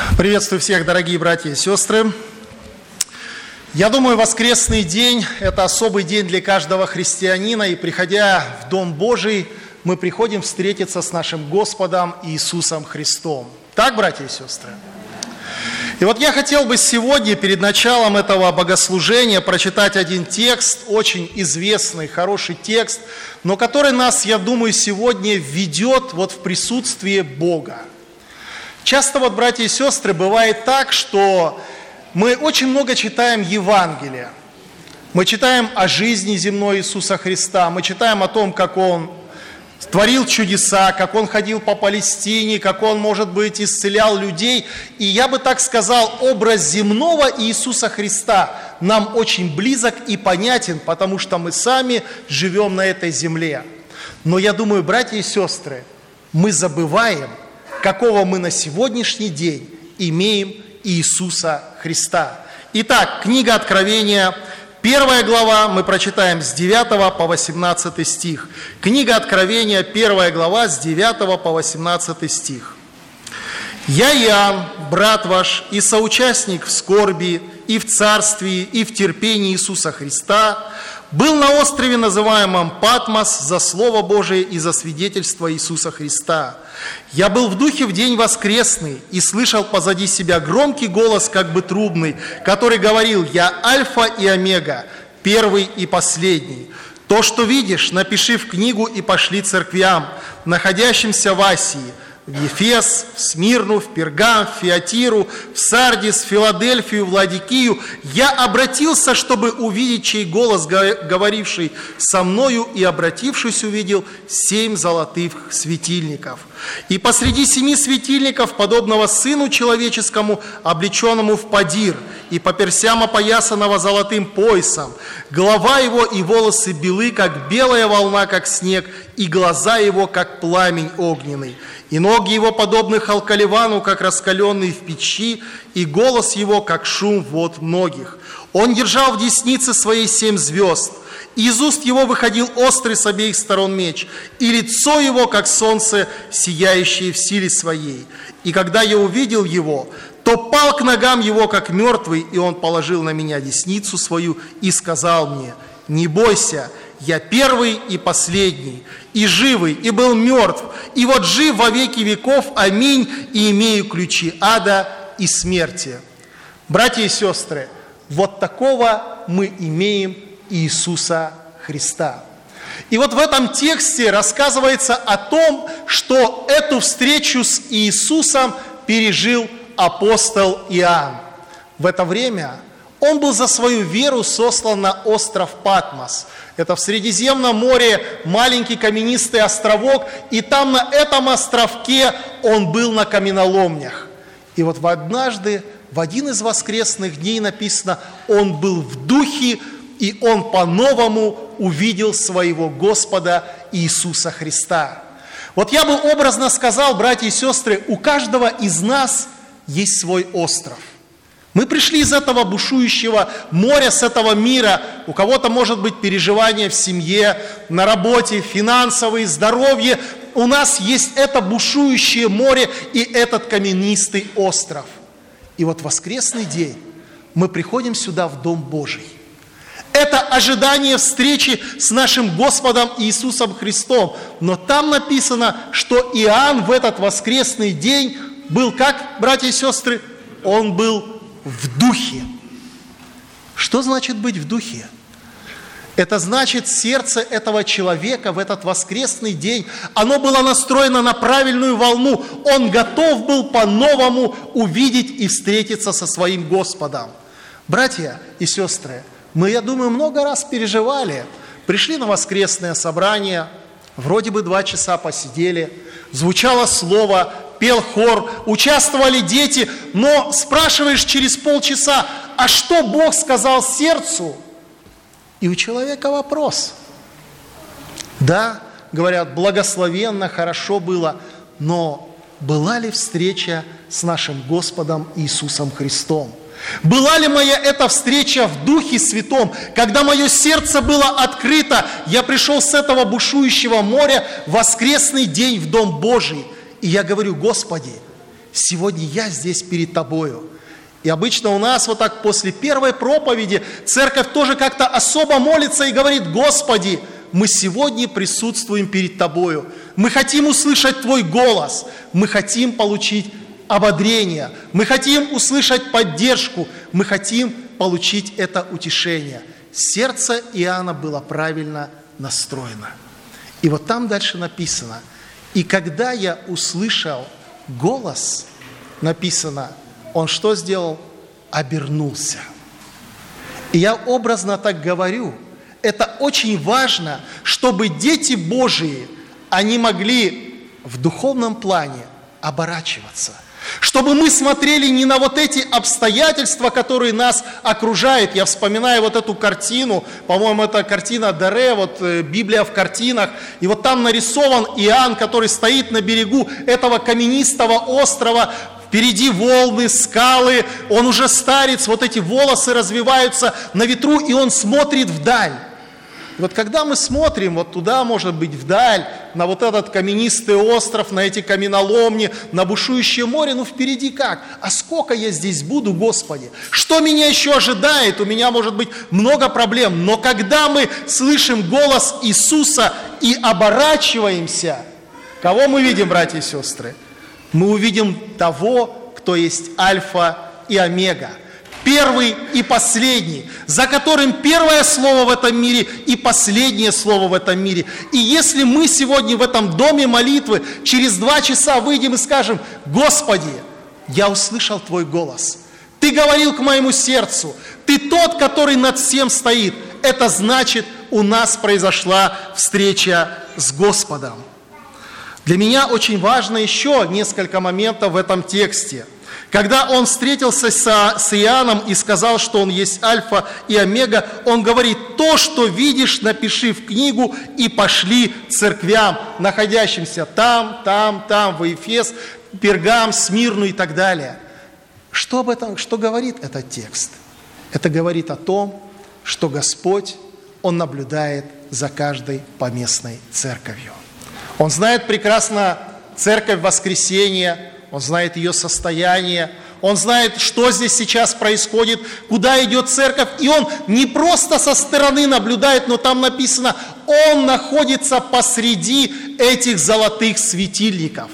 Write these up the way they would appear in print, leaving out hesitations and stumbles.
Приветствую всех, дорогие братья и сестры. Я думаю, воскресный день – это особый день для каждого христианина, и приходя в Дом Божий, мы приходим встретиться с нашим Господом Иисусом Христом. Так, братья и сестры? И вот я хотел бы сегодня, перед началом этого богослужения, прочитать один текст, очень известный, хороший текст, но который нас, я думаю, сегодня введет в присутствие Бога. Часто, братья и сестры, бывает так, что мы очень много читаем Евангелия. Мы читаем о жизни земной Иисуса Христа, мы читаем о том, как Он творил чудеса, как Он ходил по Палестине, как Он, может быть, исцелял людей. И я бы так сказал, образ земного Иисуса Христа нам очень близок и понятен, потому что мы сами живем на этой земле. Но я думаю, братья и сестры, мы забываем, какого мы на сегодняшний день имеем Иисуса Христа. Итак, книга Откровения, 1 глава, мы прочитаем с 9 по 18 стих. Книга Откровения, 1 глава, с 9 по 18 стих. «Я, Иоанн, брат ваш и соучастник в скорби, и в царствии, и в терпении Иисуса Христа, был на острове, называемом Патмос, за Слово Божие и за свидетельство Иисуса Христа. Я был в духе в день воскресный и слышал позади себя громкий голос, как бы трубный, который говорил: «Я Альфа и Омега, первый и последний. То, что видишь, напиши в книгу и пошли церквям, находящимся в Асии, в Ефес, в Смирну, в Пергам, в Фиатиру, в Сардис, в Филадельфию, в Ладикию. Я обратился, чтобы увидеть, чей голос, говоривший со мною, и, обратившись, увидел 7 золотых светильников. И посреди 7 светильников, подобного Сыну Человеческому, облеченному в подир, и по персям опоясанного золотым поясом. Голова его и волосы белы, как белая волна, как снег, и глаза его, как пламень огненный. И ноги его подобны халкаливану, как раскаленные в печи, и голос его, как шум вод многих. Он держал в деснице своей 7 звезд. Из уст его выходил острый с обеих сторон меч, и лицо его, как солнце, сияющее в силе своей. И когда я увидел его, то пал к ногам его, как мертвый, и он положил на меня десницу свою и сказал мне: «Не бойся, я первый и последний, и живый, и был мертв, и вот жив во веки веков, аминь, и имею ключи ада и смерти». Братья и сестры, вот такого мы имеем Иисуса Христа. И вот в этом тексте рассказывается о том, что эту встречу с Иисусом пережил апостол Иоанн. В это время он был за свою веру сослан на остров Патмос. Это в Средиземном море маленький каменистый островок, и там на этом островке он был на каменоломнях. И вот однажды, в один из воскресных дней написано, он был в духе, и он по-новому увидел своего Господа Иисуса Христа. Вот я бы образно сказал, братья и сестры, у каждого из нас есть свой остров. Мы пришли из этого бушующего моря, с этого мира. У кого-то может быть переживания в семье, на работе, финансовые, здоровье. У нас есть это бушующее море и этот каменистый остров. И вот в воскресный день мы приходим сюда, в Дом Божий. Это ожидание встречи с нашим Господом Иисусом Христом. Но там написано, что Иоанн в этот воскресный день был как, братья и сестры? Он был в духе. Что значит быть в духе? Это значит, сердце этого человека в этот воскресный день, оно было настроено на правильную волну. Он готов был по-новому увидеть и встретиться со своим Господом. Братья и сестры, мы, я думаю, много раз переживали. Пришли на воскресное собрание, вроде бы 2 часа посидели, звучало слово, пел хор, участвовали дети, но спрашиваешь через полчаса: а что Бог сказал сердцу? И у человека вопрос. Да, говорят, благословенно, хорошо было, но была ли встреча с нашим Господом Иисусом Христом? Была ли моя эта встреча в Духе Святом, когда мое сердце было открыто, я пришел с этого бушующего моря в воскресный день в Дом Божий, и я говорю: Господи, сегодня я здесь перед тобою. И обычно у нас вот так после первой проповеди церковь тоже как-то особо молится и говорит: Господи, мы сегодня присутствуем перед тобою. Мы хотим услышать твой голос. Мы хотим получить ободрение. Мы хотим услышать поддержку. Мы хотим получить это утешение. Сердце Иоанна было правильно настроено. И вот там дальше написано: и когда я услышал голос, написано, он что сделал? Обернулся. И я образно так говорю, это очень важно, чтобы дети Божии, они могли в духовном плане оборачиваться. Чтобы мы смотрели не на вот эти обстоятельства, которые нас окружают. Я вспоминаю вот эту картину, по-моему, это картина Даре, вот Библия в картинах. И вот там нарисован Иоанн, который стоит на берегу этого каменистого острова. Впереди волны, скалы, он уже старец, вот эти волосы развиваются на ветру, и он смотрит вдаль. И вот когда мы смотрим вот туда, может быть, вдаль, на вот этот каменистый остров, на эти каменоломни, на бушующее море, ну впереди как? А сколько я здесь буду, Господи? Что меня еще ожидает? У меня может быть много проблем. Но когда мы слышим голос Иисуса и оборачиваемся, кого мы видим, братья и сестры? Мы увидим того, кто есть Альфа и Омега. Первый и последний, за которым первое слово в этом мире и последнее слово в этом мире. И если мы сегодня в этом доме молитвы через 2 часа выйдем и скажем: Господи, я услышал Твой голос, Ты говорил к моему сердцу, Ты тот, который над всем стоит, это значит, у нас произошла встреча с Господом. Для меня очень важно еще несколько моментов в этом тексте. Когда он встретился с Иоанном и сказал, что он есть Альфа и Омега, он говорит: то, что видишь, напиши в книгу и пошли церквям, находящимся там, в Ефес, Пергам, Смирну и так далее. Что говорит этот текст? Это говорит о том, что Господь, Он наблюдает за каждой поместной церковью. Он знает прекрасно церковь воскресения, Он знает ее состояние, Он знает, что здесь сейчас происходит, куда идет церковь. И Он не просто со стороны наблюдает, но там написано, Он находится посреди этих золотых светильников.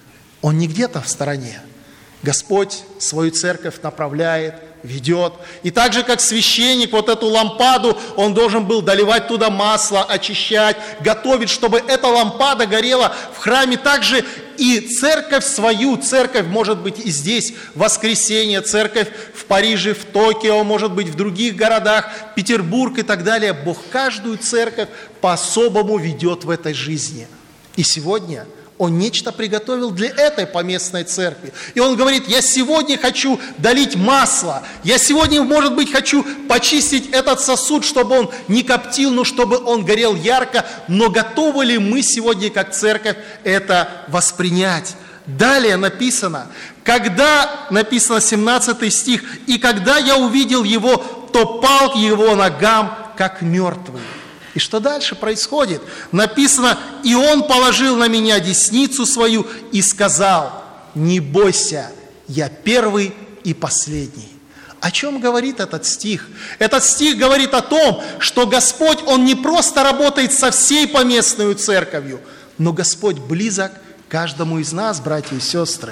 Он не где-то в стороне. Господь свою церковь направляет, ведет. И так же, как священник, вот эту лампаду, он должен был доливать туда масло, очищать, готовить, чтобы эта лампада горела в храме. Также и церковь свою, церковь может быть и здесь, в воскресенье, церковь в Париже, в Токио, может быть в других городах, Петербург и так далее. Бог каждую церковь по-особому ведет в этой жизни. И сегодня Он нечто приготовил для этой поместной церкви. И Он говорит: я сегодня хочу долить масло, я сегодня, может быть, хочу почистить этот сосуд, чтобы он не коптил, но чтобы он горел ярко. Но готовы ли мы сегодня, как церковь, это воспринять? Далее написано, когда, написано 17 стих, «И когда я увидел его, то пал к его ногам, как мертвый». И что дальше происходит? Написано: «И он положил на меня десницу свою и сказал: не бойся, я первый и последний». О чем говорит этот стих? Этот стих говорит о том, что Господь, Он не просто работает со всей поместной церковью, но Господь близок к каждому из нас, братья и сестры.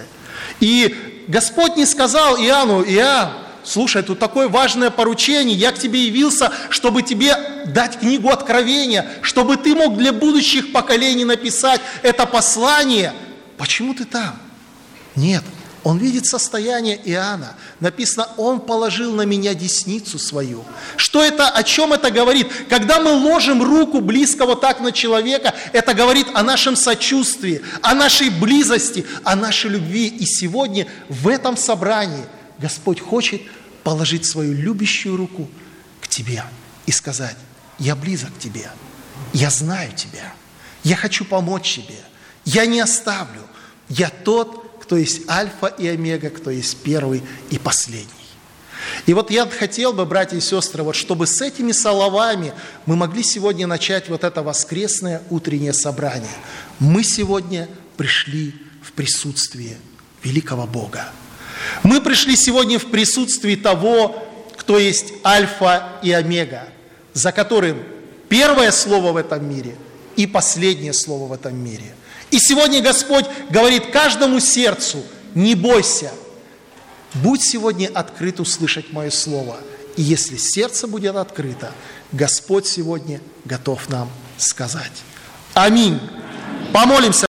И Господь не сказал Иоанну: Иоанн, слушай, тут такое важное поручение, я к тебе явился, чтобы тебе дать книгу Откровения, чтобы ты мог для будущих поколений написать это послание. Почему ты там? Нет, он видит состояние Иоанна. Написано: он положил на меня десницу свою. Что это, о чем это говорит? Когда мы ложим руку близкого так на человека, это говорит о нашем сочувствии, о нашей близости, о нашей любви. И сегодня в этом собрании Господь хочет положить свою любящую руку к тебе и сказать: я близок к тебе, я знаю тебя, я хочу помочь тебе, я не оставлю, я тот, кто есть Альфа и Омега, кто есть первый и последний. И вот я хотел бы, братья и сестры, вот чтобы с этими словами мы могли сегодня начать вот это воскресное утреннее собрание. Мы сегодня пришли в присутствие великого Бога. Мы пришли сегодня в присутствии того, кто есть Альфа и Омега, за которым первое слово в этом мире и последнее слово в этом мире. И сегодня Господь говорит каждому сердцу: не бойся, будь сегодня открыт услышать мое слово. И если сердце будет открыто, Господь сегодня готов нам сказать. Аминь. Помолимся.